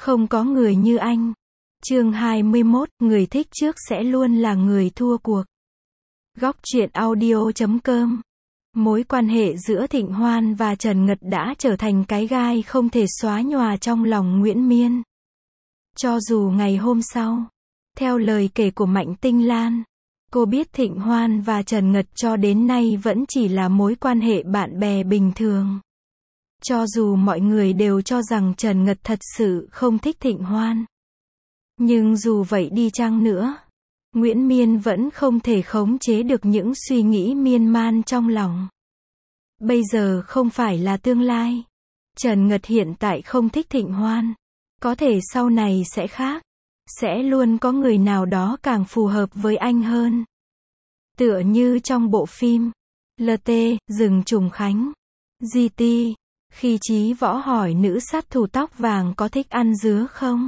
Không có người như anh. Chương 21, người thích trước sẽ luôn là người thua cuộc. Góc truyện audio.com. Mối quan hệ giữa Thịnh Hoan và Trần Ngật đã trở thành cái gai không thể xóa nhòa trong lòng Nguyễn Miên. Cho dù ngày hôm sau, theo lời kể của Mạnh Tinh Lan, cô biết Thịnh Hoan và Trần Ngật cho đến nay vẫn chỉ là mối quan hệ bạn bè bình thường. Cho dù mọi người đều cho rằng Trần Ngật thật sự không thích Thịnh Hoan. Nhưng dù vậy đi chăng nữa, Nguyễn Miên vẫn không thể khống chế được những suy nghĩ miên man trong lòng. Bây giờ không phải là tương lai. Trần Ngật hiện tại không thích Thịnh Hoan. Có thể sau này sẽ khác. Sẽ luôn có người nào đó càng phù hợp với anh hơn. Tựa như trong bộ phim LT, Rừng Trùng Khánh, GT, khi Chí Võ hỏi nữ sát thủ tóc vàng có thích ăn dứa không?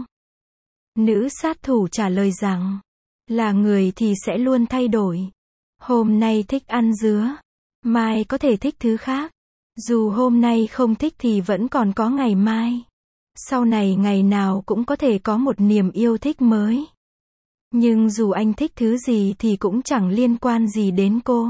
Nữ sát thủ trả lời rằng, là người thì sẽ luôn thay đổi. Hôm nay thích ăn dứa, mai có thể thích thứ khác. Dù hôm nay không thích thì vẫn còn có ngày mai. Sau này ngày nào cũng có thể có một niềm yêu thích mới. Nhưng dù anh thích thứ gì thì cũng chẳng liên quan gì đến cô.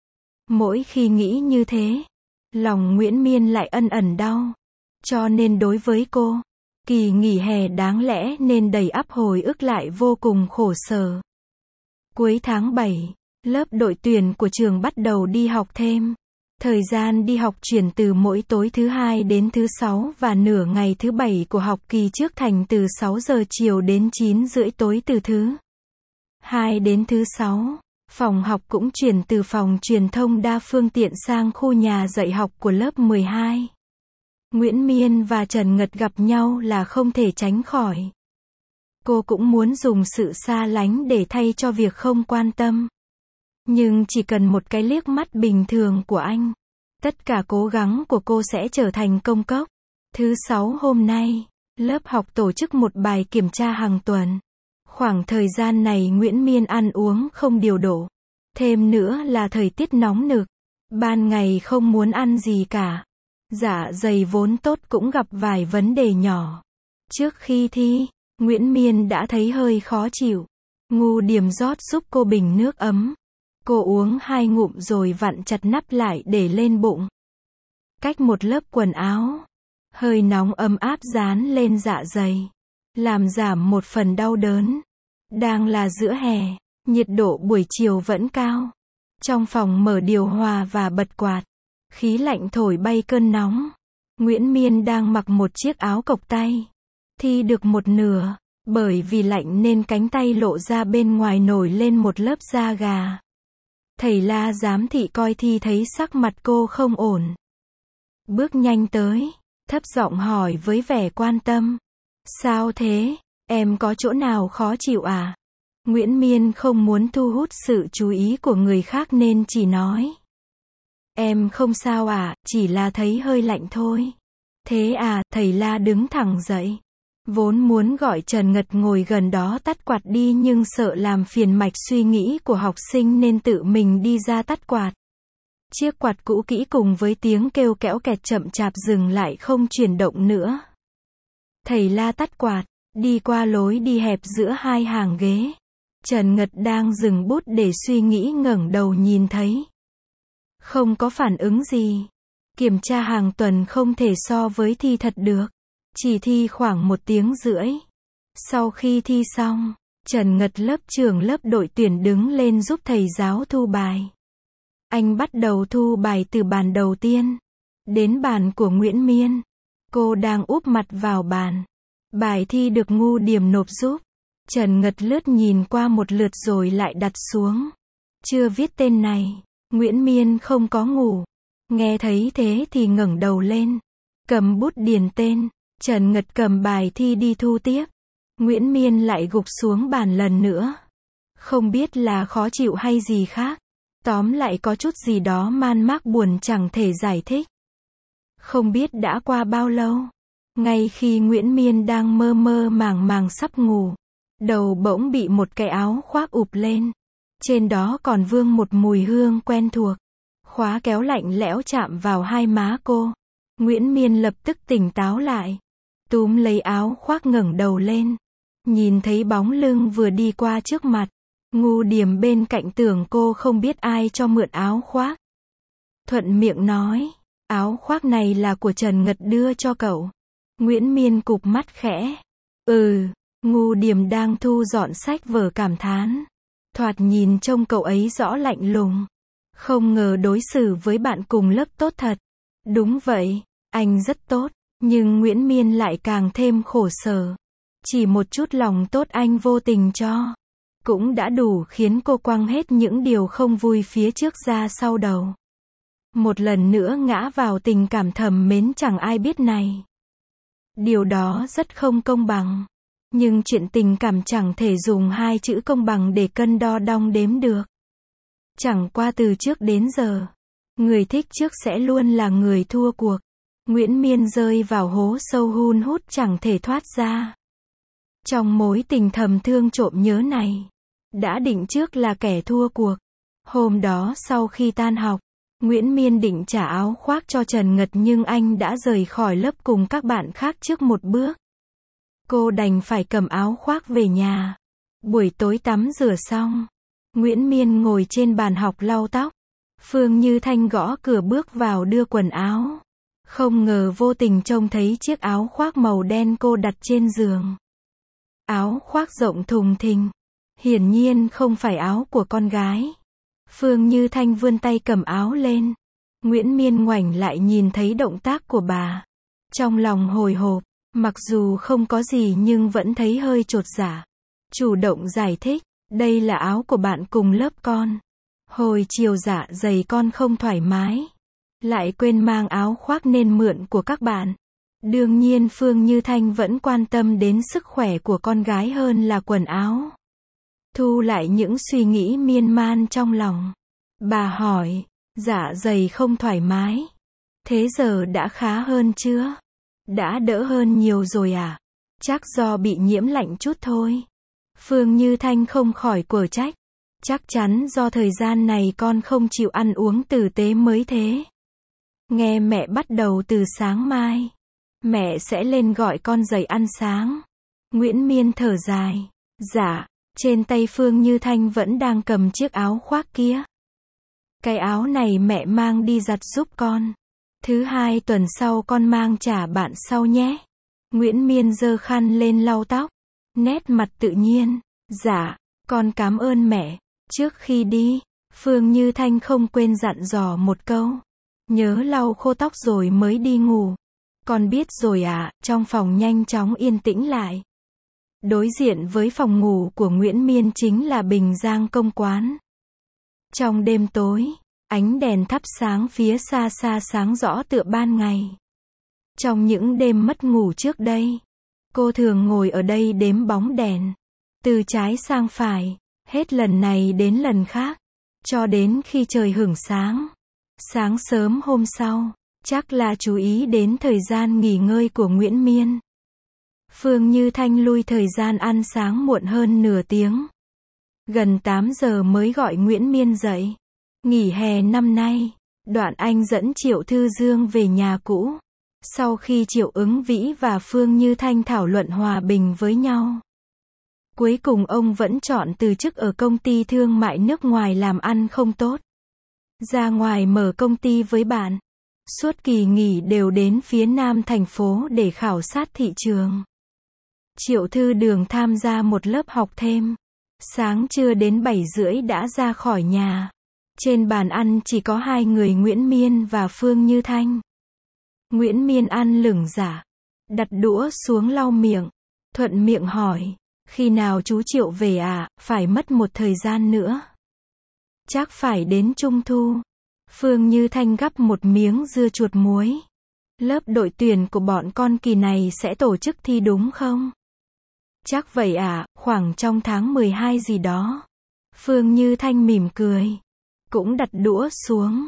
Mỗi khi nghĩ như thế, lòng Nguyễn Miên lại ân ẩn đau. Cho nên đối với cô, kỳ nghỉ hè đáng lẽ nên đầy ắp hồi ức lại vô cùng khổ sở. Cuối tháng 7, lớp đội tuyển của trường bắt đầu đi học thêm. Thời gian đi học chuyển từ mỗi tối thứ Hai đến thứ Sáu và nửa ngày thứ Bảy của học kỳ trước thành từ 6 giờ chiều đến 9 rưỡi tối từ thứ Hai đến thứ Sáu. Phòng học cũng chuyển từ phòng truyền thông đa phương tiện sang khu nhà dạy học của lớp 12. Nguyễn Miên và Trần Ngật gặp nhau là không thể tránh khỏi. Cô cũng muốn dùng sự xa lánh để thay cho việc không quan tâm. Nhưng chỉ cần một cái liếc mắt bình thường của anh, tất cả cố gắng của cô sẽ trở thành công cốc. Thứ Sáu hôm nay, lớp học tổ chức một bài kiểm tra hàng tuần. Khoảng thời gian này Nguyễn Miên ăn uống không điều độ. Thêm nữa là thời tiết nóng nực. Ban ngày không muốn ăn gì cả. Dạ dày vốn tốt cũng gặp vài vấn đề nhỏ. Trước khi thi, Nguyễn Miên đã thấy hơi khó chịu. Ngu Điềm rót giúp cô bình nước ấm. Cô uống 2 ngụm rồi vặn chặt nắp lại để lên bụng. Cách một lớp quần áo, hơi nóng ấm áp dán lên dạ dày, làm giảm một phần đau đớn. Đang là giữa hè, nhiệt độ buổi chiều vẫn cao. Trong phòng mở điều hòa và bật quạt, khí lạnh thổi bay cơn nóng. Nguyễn Miên đang mặc một chiếc áo cộc tay. Thi được một nửa, bởi vì lạnh nên cánh tay lộ ra bên ngoài nổi lên một lớp da gà. Thầy La giám thị coi thi thấy sắc mặt cô không ổn. Bước nhanh tới, thấp giọng hỏi với vẻ quan tâm. Sao thế, em có chỗ nào khó chịu à? Nguyễn Miên không muốn thu hút sự chú ý của người khác nên chỉ nói. Em không sao à, chỉ là thấy hơi lạnh thôi. Thế à, thầy La đứng thẳng dậy. Vốn muốn gọi Trần Ngật ngồi gần đó tắt quạt đi nhưng sợ làm phiền mạch suy nghĩ của học sinh nên tự mình đi ra tắt quạt. Chiếc quạt cũ kỹ cùng với tiếng kêu kẽo kẹt chậm chạp dừng lại không chuyển động nữa. Thầy La tắt quạt, đi qua lối đi hẹp giữa hai hàng ghế. Trần Ngật đang dừng bút để suy nghĩ ngẩng đầu nhìn thấy. Không có phản ứng gì. Kiểm tra hàng tuần không thể so với thi thật được. Chỉ thi khoảng 1 tiếng rưỡi. Sau khi thi xong, Trần Ngật lớp trưởng lớp đội tuyển đứng lên giúp thầy giáo thu bài. Anh bắt đầu thu bài từ bàn đầu tiên. Đến bàn của Nguyễn Miên. Cô đang úp mặt vào bàn. Bài thi được Ngu Điềm nộp giúp. Trần Ngật lướt nhìn qua một lượt rồi lại đặt xuống. Chưa viết tên này. Nguyễn Miên không có ngủ. Nghe thấy thế thì ngẩng đầu lên. Cầm bút điền tên. Trần Ngật cầm bài thi đi thu tiếp. Nguyễn Miên lại gục xuống bàn lần nữa. Không biết là khó chịu hay gì khác. Tóm lại có chút gì đó man mác buồn chẳng thể giải thích. Không biết đã qua bao lâu. Ngay khi Nguyễn Miên đang mơ mơ màng màng sắp ngủ, đầu bỗng bị một cái áo khoác ụp lên. Trên đó còn vương một mùi hương quen thuộc. Khóa kéo lạnh lẽo chạm vào hai má cô. Nguyễn Miên lập tức tỉnh táo lại. túm lấy áo khoác ngẩng đầu lên. Nhìn thấy bóng lưng vừa đi qua trước mặt. Ngu Điềm bên cạnh tưởng cô không biết ai cho mượn áo khoác. Thuận miệng nói, áo khoác này là của Trần Ngật đưa cho cậu. Nguyễn Miên cụp mắt khẽ. Ngu Điềm đang thu dọn sách vở cảm thán. Thoạt nhìn trông cậu ấy rõ lạnh lùng. Không ngờ đối xử với bạn cùng lớp tốt thật. Đúng vậy, anh rất tốt, nhưng Nguyễn Miên lại càng thêm khổ sở. Chỉ một chút lòng tốt anh vô tình cho, cũng đã đủ khiến cô quăng hết những điều không vui phía trước ra sau đầu. Một lần nữa ngã vào tình cảm thầm mến chẳng ai biết này. Điều đó rất không công bằng. Nhưng chuyện tình cảm chẳng thể dùng hai chữ công bằng để cân đo đong đếm được. Chẳng qua từ trước đến giờ, người thích trước sẽ luôn là người thua cuộc. Nguyễn Miên rơi vào hố sâu hun hút chẳng thể thoát ra. Trong mối tình thầm thương trộm nhớ này, đã định trước là kẻ thua cuộc. Hôm đó sau khi tan học, Nguyễn Miên định trả áo khoác cho Trần Ngật nhưng anh đã rời khỏi lớp cùng các bạn khác trước một bước. Cô đành phải cầm áo khoác về nhà. Buổi tối tắm rửa xong, Nguyễn Miên ngồi trên bàn học lau tóc. Phương Như Thanh gõ cửa bước vào đưa quần áo. Không ngờ vô tình trông thấy chiếc áo khoác màu đen cô đặt trên giường. Áo khoác rộng thùng thình. Hiển nhiên không phải áo của con gái. Phương Như Thanh vươn tay cầm áo lên. Nguyễn Miên ngoảnh lại nhìn thấy động tác của bà. Trong lòng hồi hộp, mặc dù không có gì nhưng vẫn thấy hơi chột dạ. Chủ động giải thích, đây là áo của bạn cùng lớp con. Hồi chiều dạ dày con không thoải mái, lại quên mang áo khoác nên mượn của các bạn. Đương nhiên Phương Như Thanh vẫn quan tâm đến sức khỏe của con gái hơn là quần áo. Thu lại những suy nghĩ miên man trong lòng. Bà hỏi, dạ dày không thoải mái. Thế giờ đã khá hơn chưa? Đã đỡ hơn nhiều rồi à? Chắc do bị nhiễm lạnh chút thôi. Phương Như Thanh không khỏi quở trách. Chắc chắn do thời gian này con không chịu ăn uống tử tế mới thế. Nghe mẹ bắt đầu từ sáng mai, mẹ sẽ lên gọi con dậy ăn sáng. Nguyễn Miên thở dài. Dạ, trên tay Phương Như Thanh vẫn đang cầm chiếc áo khoác kia. Cái áo này mẹ mang đi giặt giúp con. Thứ hai tuần sau con mang trả bạn sau nhé. Nguyễn Miên giơ khăn lên lau tóc. Nét mặt tự nhiên. Dạ, con cảm ơn mẹ. Trước khi đi, Phương Như Thanh không quên dặn dò một câu. Nhớ lau khô tóc rồi mới đi ngủ. Con biết rồi ạ. Trong phòng nhanh chóng yên tĩnh lại. Đối diện với phòng ngủ của Nguyễn Miên chính là Bình Giang công quán. Trong đêm tối, ánh đèn thắp sáng phía xa xa sáng rõ tựa ban ngày. Trong những đêm mất ngủ trước đây, cô thường ngồi ở đây đếm bóng đèn. Từ trái sang phải, hết lần này đến lần khác, cho đến khi trời hửng sáng. Sáng sớm hôm sau, chắc là chú ý đến thời gian nghỉ ngơi của Nguyễn Miên. Phương Như Thanh lui thời gian ăn sáng muộn hơn nửa tiếng. Gần 8 giờ mới gọi Nguyễn Miên dậy. Nghỉ hè năm nay, Đoạn Anh dẫn Triệu Thư Dương về nhà cũ. Sau khi Triệu Ứng Vĩ và Phương Như Thanh thảo luận hòa bình với nhau, cuối cùng ông vẫn chọn từ chức ở công ty thương mại nước ngoài làm ăn không tốt. Ra ngoài mở công ty với bạn. Suốt kỳ nghỉ đều đến phía nam thành phố để khảo sát thị trường. Triệu Thư Đường tham gia một lớp học thêm. Sáng trưa đến 7:30 đã ra khỏi nhà. Trên bàn ăn chỉ có hai người Nguyễn Miên và Phương Như Thanh. Nguyễn Miên ăn lửng dạ, đặt đũa xuống lau miệng, thuận miệng hỏi, khi nào chú Triệu về à? Phải mất một thời gian nữa. Chắc phải đến Trung thu. Phương Như Thanh gắp một miếng dưa chuột muối. Lớp đội tuyển của bọn con kỳ này sẽ tổ chức thi đúng không? Chắc vậy à, khoảng trong tháng 12 gì đó. Phương Như Thanh mỉm cười, cũng đặt đũa xuống.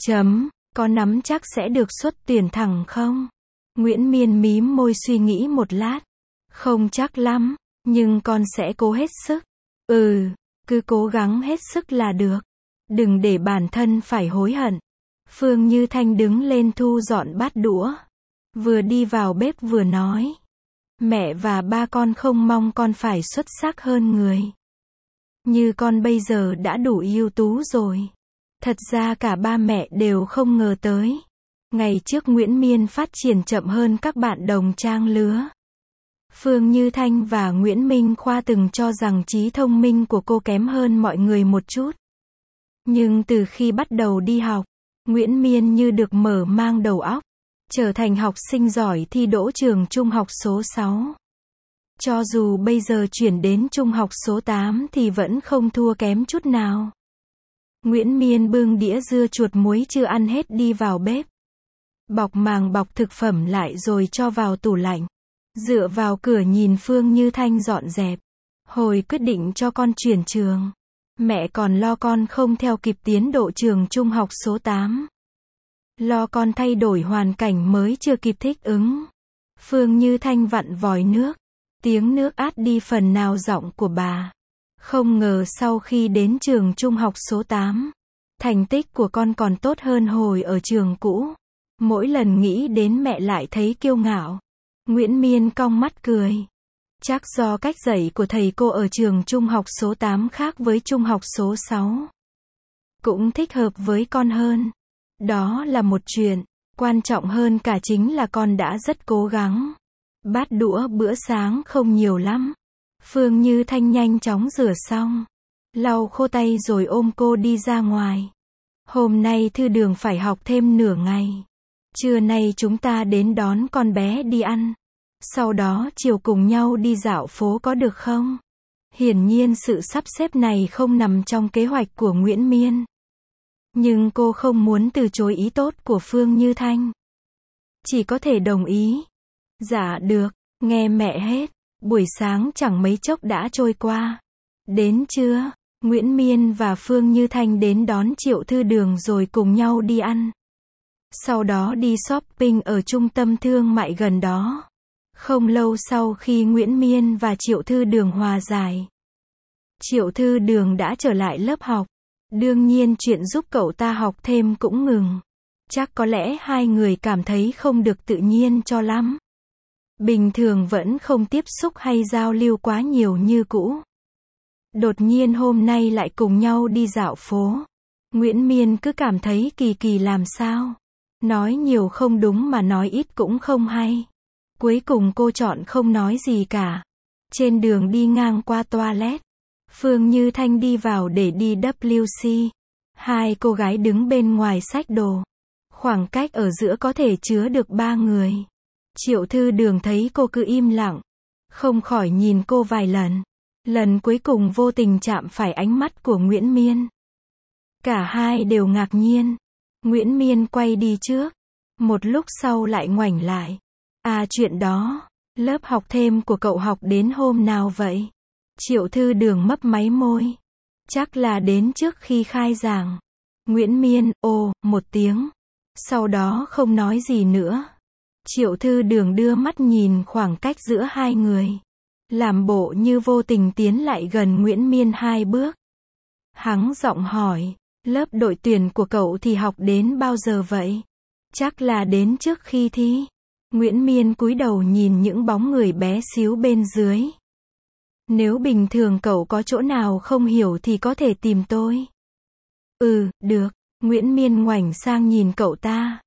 Có nắm chắc sẽ được xuất tuyển thẳng không? Nguyễn Miên mím môi suy nghĩ một lát. Không chắc lắm, nhưng con sẽ cố hết sức. Cứ cố gắng hết sức là được. Đừng để bản thân phải hối hận. Phương Như Thanh đứng lên thu dọn bát đũa. Vừa đi vào bếp vừa nói. Mẹ và ba con không mong con phải xuất sắc hơn người. Như con bây giờ đã đủ ưu tú rồi. Thật ra cả ba mẹ đều không ngờ tới. Ngày trước Nguyễn Miên phát triển chậm hơn các bạn đồng trang lứa. Phương Như Thanh và Nguyễn Minh Khoa từng cho rằng trí thông minh của cô kém hơn mọi người một chút. Nhưng từ khi bắt đầu đi học, Nguyễn Miên như được mở mang đầu óc, trở thành học sinh giỏi thi đỗ trường trung học số 6. Cho dù bây giờ chuyển đến trung học số 8 thì vẫn không thua kém chút nào. Nguyễn Miên bưng đĩa dưa chuột muối chưa ăn hết đi vào bếp. Bọc màng bọc thực phẩm lại rồi cho vào tủ lạnh. Dựa vào cửa nhìn Phương Như Thanh dọn dẹp. Hồi quyết định cho con chuyển trường, mẹ còn lo con không theo kịp tiến độ trường trung học số 8. Lo con thay đổi hoàn cảnh mới chưa kịp thích ứng. Phương Như Thanh vặn vòi nước. Tiếng nước át đi phần nào giọng của bà. Không ngờ sau khi đến trường trung học số 8, thành tích của con còn tốt hơn hồi ở trường cũ. Mỗi lần nghĩ đến mẹ lại thấy kiêu ngạo. Nguyễn Miên cong mắt cười. Chắc do cách dạy của thầy cô ở trường trung học số 8 khác với trung học số 6. Cũng thích hợp với con hơn. Đó là một chuyện. Quan trọng hơn cả chính là con đã rất cố gắng. Bát đũa bữa sáng không nhiều lắm. Phương Như Thanh nhanh chóng rửa xong, lau khô tay rồi ôm cô đi ra ngoài. Hôm nay Thư Đường phải học thêm nửa ngày. Trưa nay chúng ta đến đón con bé đi ăn. Sau đó chiều cùng nhau đi dạo phố có được không? Hiển nhiên sự sắp xếp này không nằm trong kế hoạch của Nguyễn Miên. Nhưng cô không muốn từ chối ý tốt của Phương Như Thanh. Chỉ có thể đồng ý. Dạ được, nghe mẹ hết. Buổi sáng chẳng mấy chốc đã trôi qua. Đến trưa, Nguyễn Miên và Phương Như Thanh đến đón Triệu Thư Đường rồi cùng nhau đi ăn. Sau đó đi shopping ở trung tâm thương mại gần đó. Không lâu sau khi Nguyễn Miên và Triệu Thư Đường hòa giải, Triệu Thư Đường đã trở lại lớp học. Đương nhiên chuyện giúp cậu ta học thêm cũng ngừng. Chắc có lẽ hai người cảm thấy không được tự nhiên cho lắm. Bình thường vẫn không tiếp xúc hay giao lưu quá nhiều như cũ. Đột nhiên hôm nay lại cùng nhau đi dạo phố. Nguyễn Miên cứ cảm thấy kỳ kỳ làm sao. Nói nhiều không đúng mà nói ít cũng không hay. Cuối cùng cô chọn không nói gì cả. Trên đường đi ngang qua toilet, Phương Như Thanh đi vào để đi WC. Hai cô gái đứng bên ngoài xách đồ. Khoảng cách ở giữa có thể chứa được 3 người. Triệu Thư Đường thấy cô cứ im lặng, không khỏi nhìn cô vài lần. Lần cuối cùng vô tình chạm phải ánh mắt của Nguyễn Miên. Cả hai đều ngạc nhiên. Nguyễn Miên quay đi trước. Một lúc sau lại ngoảnh lại. À chuyện đó, lớp học thêm của cậu học đến hôm nào vậy? Triệu Thư Đường mấp máy môi. Chắc là đến trước khi khai giảng. Nguyễn Miên, ồ, một tiếng. Sau đó không nói gì nữa. Triệu Thư Đường đưa mắt nhìn khoảng cách giữa hai người. Làm bộ như vô tình tiến lại gần Nguyễn Miên 2 bước. Hắng giọng hỏi, lớp đội tuyển của cậu thì học đến bao giờ vậy? Chắc là đến trước khi thi. Nguyễn Miên cúi đầu nhìn những bóng người bé xíu bên dưới. Nếu bình thường cậu có chỗ nào không hiểu thì có thể tìm tôi. Ừ, được. Nguyễn Miên ngoảnh sang nhìn cậu ta.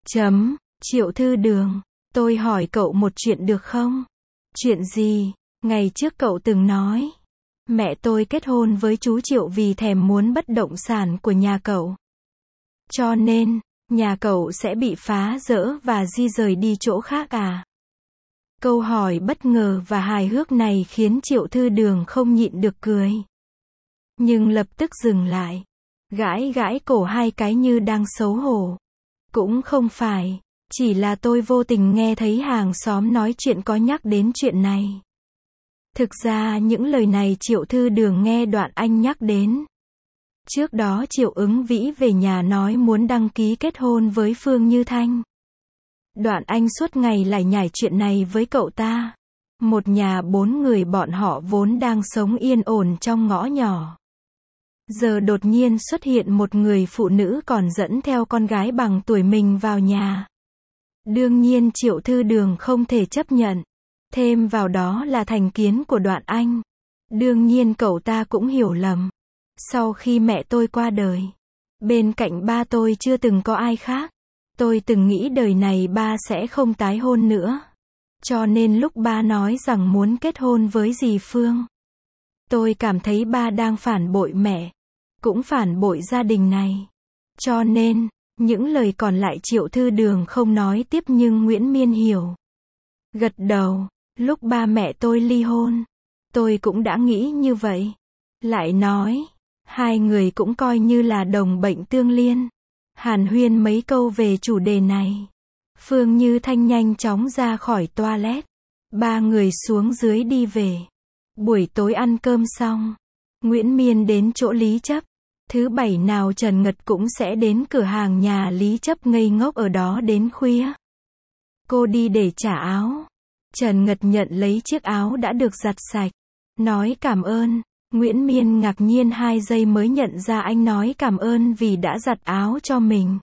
Triệu Thư Đường, tôi hỏi cậu một chuyện được không? Chuyện gì? Ngày trước cậu từng nói, mẹ tôi kết hôn với chú Triệu vì thèm muốn bất động sản của nhà cậu. Cho nên, nhà cậu sẽ bị phá rỡ và di rời đi chỗ khác à? Câu hỏi bất ngờ và hài hước này khiến Triệu Thư Đường không nhịn được cười. Nhưng lập tức dừng lại. Gãi gãi cổ 2 cái như đang xấu hổ. Cũng không phải, chỉ là tôi vô tình nghe thấy hàng xóm nói chuyện có nhắc đến chuyện này. Thực ra những lời này Triệu Thư Đường nghe Đoạn Anh nhắc đến. Trước đó Triệu Ứng Vĩ về nhà nói muốn đăng ký kết hôn với Phương Như Thanh. Đoạn Anh suốt ngày lải nhải chuyện này với cậu ta. Một nhà 4 người bọn họ vốn đang sống yên ổn trong ngõ nhỏ. Giờ đột nhiên xuất hiện một người phụ nữ còn dẫn theo con gái bằng tuổi mình vào nhà. Đương nhiên Triệu Thư Đường không thể chấp nhận. Thêm vào đó là thành kiến của Đoạn Anh. Đương nhiên cậu ta cũng hiểu lầm. Sau khi mẹ tôi qua đời, bên cạnh ba tôi chưa từng có ai khác. Tôi từng nghĩ đời này ba sẽ không tái hôn nữa. Cho nên lúc ba nói rằng muốn kết hôn với dì Phương, tôi cảm thấy ba đang phản bội mẹ, cũng phản bội gia đình này. Cho nên, những lời còn lại Triệu Thư Đường không nói tiếp nhưng Nguyễn Miên hiểu. Gật đầu, lúc ba mẹ tôi ly hôn, tôi cũng đã nghĩ như vậy. Lại nói, hai người cũng coi như là đồng bệnh tương liên. Hàn huyên mấy câu về chủ đề này. Phương Như Thanh nhanh chóng ra khỏi toilet. Ba người xuống dưới đi về. Buổi tối ăn cơm xong, Nguyễn Miên đến chỗ Lý Chấp. Thứ bảy nào Trần Ngật cũng sẽ đến cửa hàng nhà Lý Chấp ngây ngốc ở đó đến khuya. Cô đi để trả áo. Trần Ngật nhận lấy chiếc áo đã được giặt sạch. Nói cảm ơn. Nguyễn Miên ngạc nhiên 2 giây mới nhận ra anh nói cảm ơn vì đã giặt áo cho mình.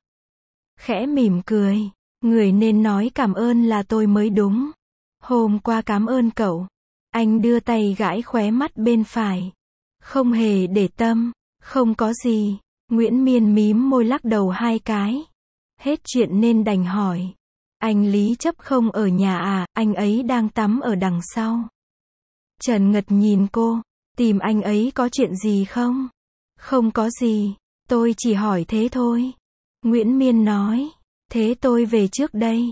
Khẽ mỉm cười. Người nên nói cảm ơn là tôi mới đúng. Hôm qua cảm ơn cậu. Anh đưa tay gãi khóe mắt bên phải. Không hề để tâm. Không có gì. Nguyễn Miên mím môi lắc đầu 2 cái. Hết chuyện nên đành hỏi. Anh Lý Chấp không ở nhà à, anh ấy đang tắm ở đằng sau. Trần Ngật nhìn cô. Tìm anh ấy có chuyện gì không? Không có gì. Tôi chỉ hỏi thế thôi. Nguyễn Miên nói. Thế tôi về trước đây.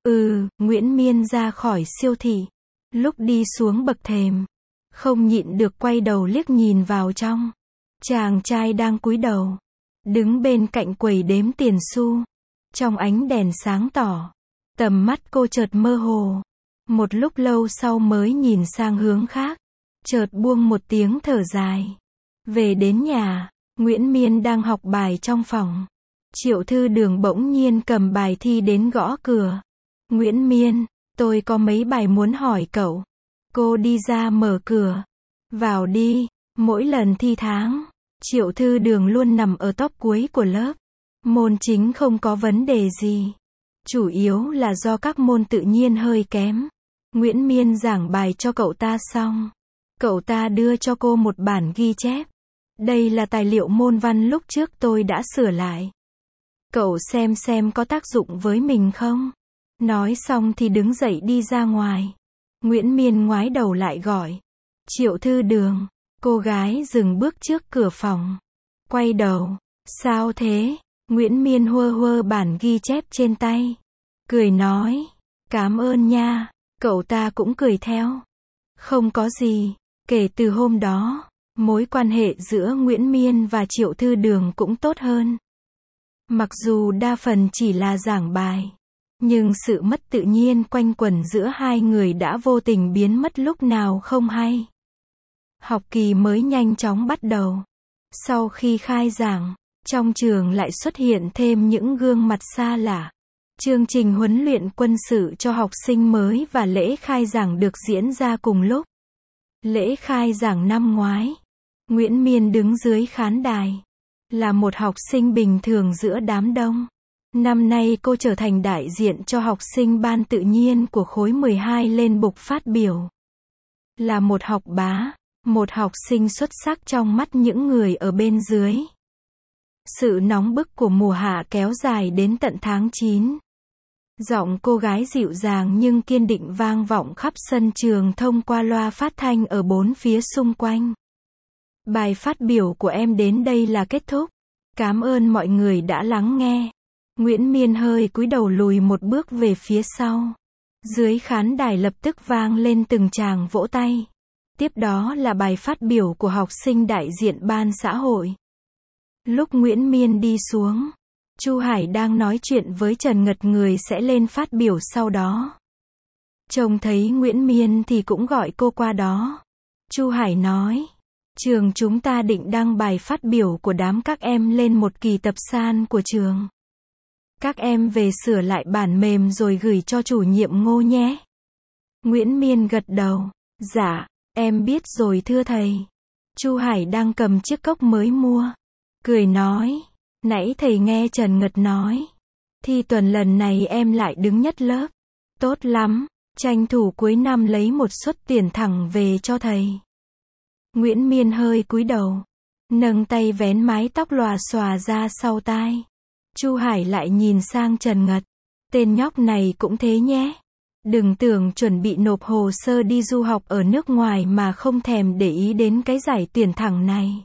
Nguyễn Miên ra khỏi siêu thị. Lúc đi xuống bậc thềm, không nhịn được quay đầu liếc nhìn vào trong. Chàng trai đang cúi đầu, đứng bên cạnh quầy đếm tiền xu. Trong ánh đèn sáng tỏ, tầm mắt cô chợt mơ hồ. Một lúc lâu sau mới nhìn sang hướng khác, chợt buông một tiếng thở dài. Về đến nhà, Nguyễn Miên đang học bài trong phòng. Triệu Thư Đường bỗng nhiên cầm bài thi đến gõ cửa. Nguyễn Miên, tôi có mấy bài muốn hỏi cậu. Cô đi ra mở cửa. Vào đi. Mỗi lần thi tháng, Triệu Thư Đường luôn nằm ở top cuối của lớp. Môn chính không có vấn đề gì. Chủ yếu là do các môn tự nhiên hơi kém. Nguyễn Miên giảng bài cho cậu ta xong. Cậu ta đưa cho cô một bản ghi chép. Đây là tài liệu môn văn lúc trước tôi đã sửa lại. Cậu xem có tác dụng với mình không? Nói xong thì đứng dậy đi ra ngoài. Nguyễn Miên ngoái đầu lại gọi. Triệu Thư Đường. Cô gái dừng bước trước cửa phòng. Quay đầu. Sao thế? Nguyễn Miên hơ bản ghi chép trên tay. Cười nói. Cảm ơn nha. Cậu ta cũng cười theo. Không có gì. Kể từ hôm đó, mối quan hệ giữa Nguyễn Miên và Triệu Thư Đường cũng tốt hơn. Mặc dù đa phần chỉ là giảng bài, nhưng sự mất tự nhiên quanh quẩn giữa hai người đã vô tình biến mất lúc nào không hay. Học kỳ mới nhanh chóng bắt đầu. Sau khi khai giảng, trong trường lại xuất hiện thêm những gương mặt xa lạ. Chương trình huấn luyện quân sự cho học sinh mới và lễ khai giảng được diễn ra cùng lúc. Lễ khai giảng năm ngoái, Nguyễn Miên đứng dưới khán đài. Là một học sinh bình thường giữa đám đông. Năm nay cô trở thành đại diện cho học sinh ban tự nhiên của khối 12 lên bục phát biểu. Là một học bá, một học sinh xuất sắc trong mắt những người ở bên dưới. Sự nóng bức của mùa hạ kéo dài đến tận tháng 9. Giọng cô gái dịu dàng nhưng kiên định vang vọng khắp sân trường thông qua loa phát thanh ở bốn phía xung quanh. Bài phát biểu của em đến đây là kết thúc. Cảm ơn mọi người đã lắng nghe. Nguyễn Miên hơi cúi đầu lùi một bước về phía sau. Dưới khán đài lập tức vang lên từng tràng vỗ tay. Tiếp đó là bài phát biểu của học sinh đại diện ban xã hội. Lúc Nguyễn Miên đi xuống, Chu Hải đang nói chuyện với Trần Ngật người sẽ lên phát biểu sau đó. Trông thấy Nguyễn Miên thì cũng gọi cô qua đó. Chu Hải nói, trường chúng ta định đăng bài phát biểu của đám các em lên một kỳ tập san của trường. Các em về sửa lại bản mềm rồi gửi cho chủ nhiệm Ngô nhé. Nguyễn Miên gật đầu. Dạ, em biết rồi thưa thầy. Chu Hải đang cầm chiếc cốc mới mua. Cười nói, nãy thầy nghe Trần Ngật nói. Thi tuần lần này em lại đứng nhất lớp. Tốt lắm. tranh thủ cuối năm lấy một suất tiền thẳng về cho thầy. Nguyễn Miên hơi cúi đầu, nâng tay vén mái tóc lòa xòa ra sau tai. Chu Hải lại nhìn sang Trần Ngật. Tên nhóc này cũng thế nhé. Đừng tưởng chuẩn bị nộp hồ sơ đi du học ở nước ngoài mà không thèm để ý đến cái giải tuyển thẳng này.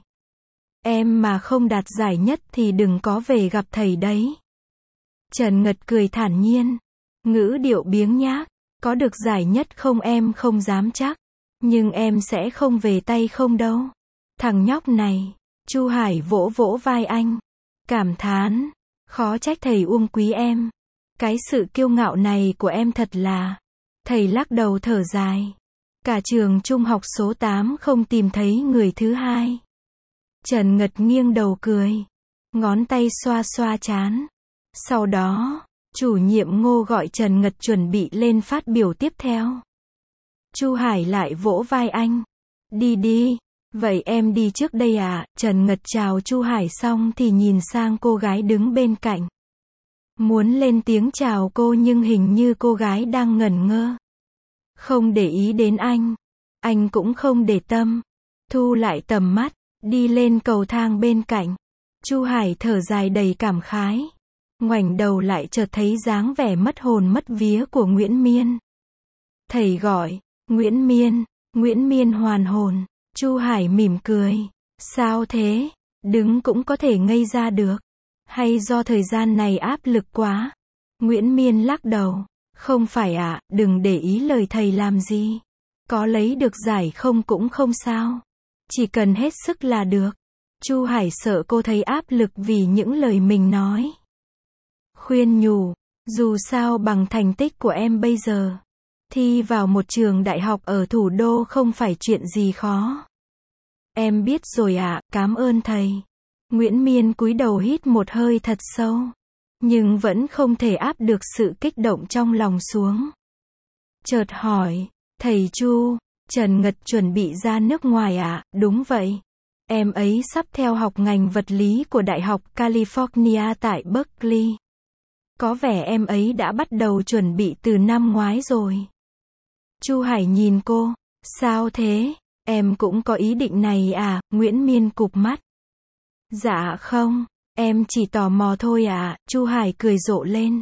Em mà không đạt giải nhất thì đừng có về gặp thầy đấy. Trần Ngật cười thản nhiên, ngữ điệu biếng nhác. Có được giải nhất không em không dám chắc. Nhưng em sẽ không về tay không đâu. Thằng nhóc này. Chu Hải vỗ vỗ vai anh. Cảm thán. Khó trách thầy Uông quý em. Cái sự kiêu ngạo này của em thật là. Thầy lắc đầu thở dài. Cả trường trung học số 8 không tìm thấy người thứ hai. Trần Ngật nghiêng đầu cười. Ngón tay xoa xoa trán. Sau đó, chủ nhiệm Ngô gọi Trần Ngật chuẩn bị lên phát biểu tiếp theo. Chu Hải lại vỗ vai anh. Đi đi. Vậy em đi trước đây à? Trần Ngật chào Chu Hải xong thì nhìn sang cô gái đứng bên cạnh. Muốn lên tiếng chào cô nhưng hình như cô gái đang ngẩn ngơ. Không để ý đến anh. Anh cũng không để tâm. Thu lại tầm mắt, đi lên cầu thang bên cạnh. Chu Hải thở dài đầy cảm khái. Ngoảnh đầu lại chợt thấy dáng vẻ mất hồn mất vía của Nguyễn Miên. Thầy gọi, Nguyễn Miên. Nguyễn Miên hoàn hồn. Chu Hải mỉm cười. Sao thế? Đứng cũng có thể ngây ra được. Hay do thời gian này áp lực quá? Nguyễn Miên lắc đầu. Không phải ạ, đừng để ý lời thầy làm gì. Có lấy được giải không cũng không sao. Chỉ cần hết sức là được. Chu Hải sợ cô thấy áp lực vì những lời mình nói. Khuyên nhủ, dù sao bằng thành tích của em bây giờ, thi vào một trường đại học ở thủ đô không phải chuyện gì khó. Em biết rồi ạ, cảm ơn thầy. Nguyễn Miên cúi đầu hít một hơi thật sâu, nhưng vẫn không thể áp được sự kích động trong lòng xuống. Chợt hỏi, thầy Chu, Trần Ngật chuẩn bị ra nước ngoài ạ? Đúng vậy. Em ấy sắp theo học ngành vật lý của Đại học California tại Berkeley. Có vẻ em ấy đã bắt đầu chuẩn bị từ năm ngoái rồi. Chu Hải nhìn cô, sao thế? Em cũng có ý định này à? Nguyễn Miên cụp mắt. Dạ không, em chỉ tò mò thôi à? Chu Hải cười rộ lên.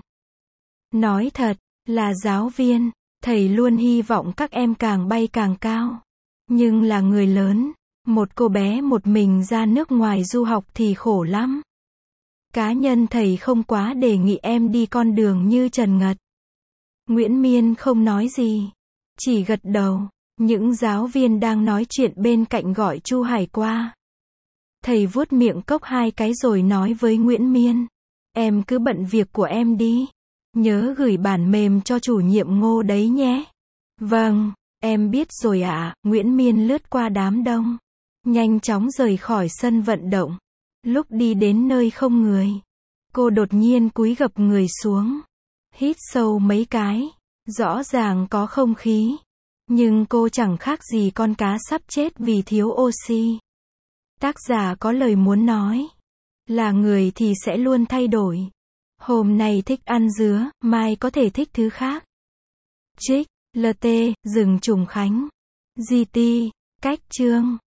Nói thật, là giáo viên, thầy luôn hy vọng các em càng bay càng cao. Nhưng là người lớn, một cô bé một mình ra nước ngoài du học thì khổ lắm. Cá nhân thầy không quá đề nghị em đi con đường như Trần Ngật. Nguyễn Miên không nói gì, chỉ gật đầu. Những giáo viên đang nói chuyện bên cạnh gọi Chu Hải qua. Thầy vuốt miệng cốc 2 cái rồi nói với Nguyễn Miên. Em cứ bận việc của em đi. Nhớ gửi bản mềm cho chủ nhiệm Ngô đấy nhé. Vâng, em biết rồi ạ. Nguyễn Miên lướt qua đám đông, nhanh chóng rời khỏi sân vận động. Lúc đi đến nơi không người, cô đột nhiên cúi gập người xuống, hít sâu mấy cái. Rõ ràng có không khí, nhưng cô chẳng khác gì con cá sắp chết vì thiếu oxy. Tác giả có lời muốn nói, là người thì sẽ luôn thay đổi. Hôm nay thích ăn dứa, mai có thể thích thứ khác. Trích, LT, rừng Trùng Khánh. GT, cách chương.